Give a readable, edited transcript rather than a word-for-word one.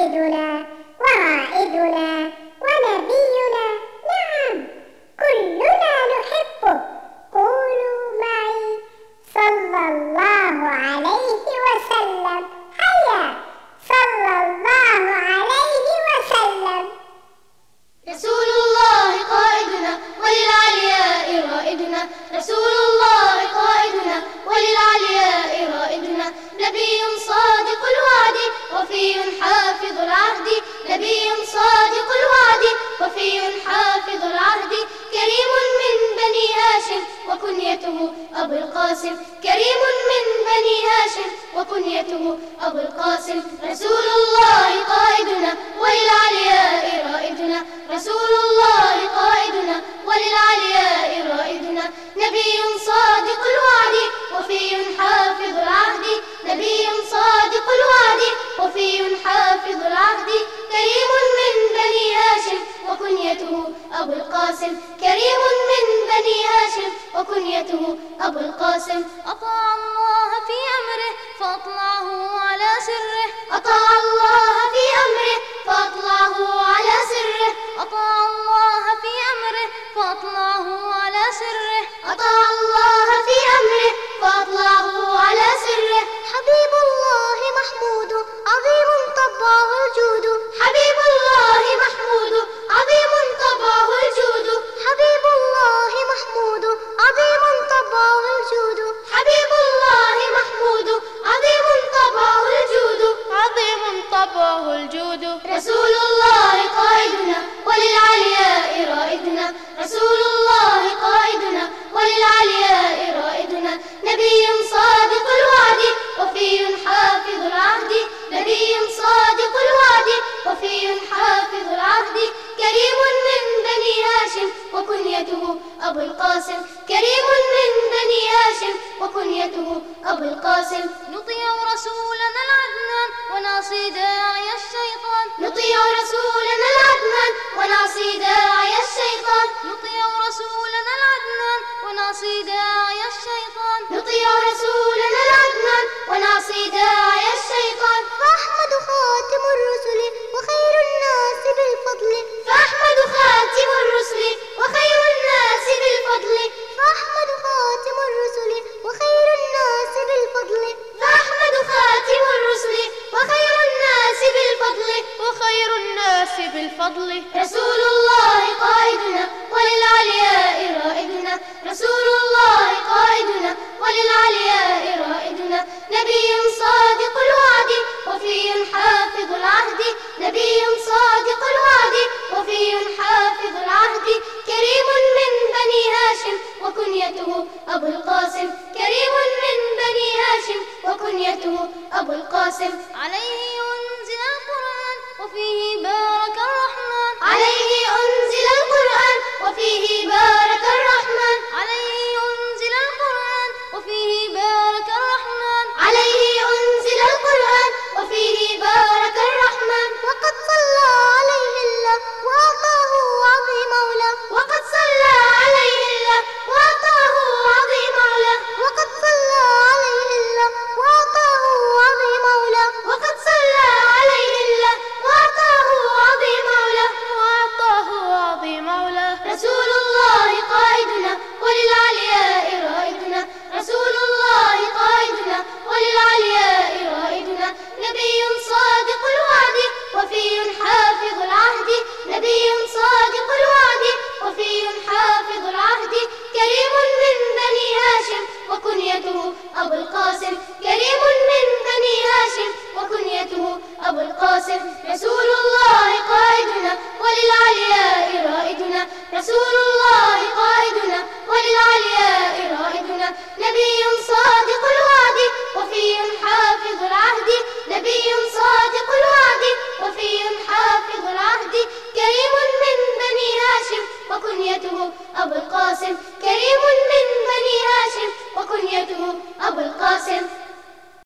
سيدنا ورائدنا ونبينا، نعم كلنا نحبه. قولوا معي صلى الله عليه وسلم. هيا صلى الله عليه وسلم. رسول الله قائدنا وللعلياء رائدنا، رسول الله قائدنا وللعلياء رائدنا، نبي صادق الوعد وفي حافظ العهد، نبي صادق الوعد وفي حافظ العهد، كريم من بني هاشم وكنيته أبو القاسم، كريم من بني هاشم وكنيته أبو القاسم، رسول الله قائدنا وللعلياء رائدنا، رسول الله قائدنا وللعلياء رائدنا، نبي صادق الوعد وفي حافظ العهد، نبي صادق الوعد وفي حافظ العهد، كريم من بني هاشم وكنيته أبو القاسم، كريم من بني هاشم وكنيته أبو القاسم، أطاع الله في أمره فأطلعه على سره، أطاع الله في أمره فأطلعه على سره، أطاع الله في أمره فأطلعه على سره، أطاع الله في أمره فأطلعه على سره، حبيب الله محمود عظيم طبعه الجود، حبيب الله محمود عظيم طبعه الجود، حبيب الله محمود عظيم طبعه الجود، حبيب الله محمود عظيم طبعه الجود، عظيم طبعه الجود، رسول الله قائدنا وللعلياء رائدنا، رسول الله قائدنا وللعلياء رائدنا، نبي صادق الوعد وفي حافظ العهد، نبي صادق الوعد وفي حافظ العهد، كريم من بني هاشم وكنيته أبو القاسم، كريم من بني هاشم وكنيته أبو القاسم، نطيع رسولنا العدنان ونعصي داعي الشيطان، نطيع رسولنا العدنان ونعصي داعي الشيطان، نطيع رسولنا العدنان ونعصي داعي الشيطان، نطيع رسولنا العدنان ونعصي داعي الشيطان، فأحمد خاتم الرسل وخير الناس بالفضل، فأحمد خاتم الرسل وخير الناس بالفضل، فأحمد خاتم الرسل وخير الناس بالفضل، فأحمد خاتم الرسل وخير الناس بالفضل، وخير الناس بالفضل، رسول الله قائدنا وللعلياء رائدنا، رسول الله قائدنا وللعلياء رائدنا، نبي صادق الوعد وفي حافظ العهد، نبي صادق الوعد وفي حافظ العهد، كريم من بني هاشم وكنيته أبو القاسم، كريم من بني هاشم وكنيته أبو القاسم، عليه أنزل القرآن وفيه بارك الرحمن، عليه أنزل القرآن وفيه بارك الرحمن، عليه أنزل القرآن وفيه بارك الرحمن، عليه أنزل القرآن وفيه بارك الرحمن، وقد صلى عليه الله وأعطاه عظيم مولاه، وقد صلى عليه الله وأعطاه عظيم مولاه، وقد صلى عليه الله وأعطاه عظيم مولاه، وقد صلى عليه الله وأعطاه عظيم مولاه، وأعطاه عظيم مولاه، رسول الله قائدنا وللعلياء رائدنا، رسول الله قائدنا وللعلياء رائدنا، نبي صادق الوعد وفي حافظ العهد، نبي صادق الوعد وفي حافظ العهد، كريم من بني هاشم وكنيته أبو القاسم، كريم من بني هاشم وكنيته أبو القاسم، رسول الله قائدنا وللعلياء رائدنا، رسول الله قائدنا وللعلياء رائدنا، نبي صادق الوعد وفي حافظ العهد، نبي صادق الوعد وفي حافظ العهد، كريم من بني هاشم وكنيته أبو القاسم، كريم من بني هاشم وكنيته أبو القاسم.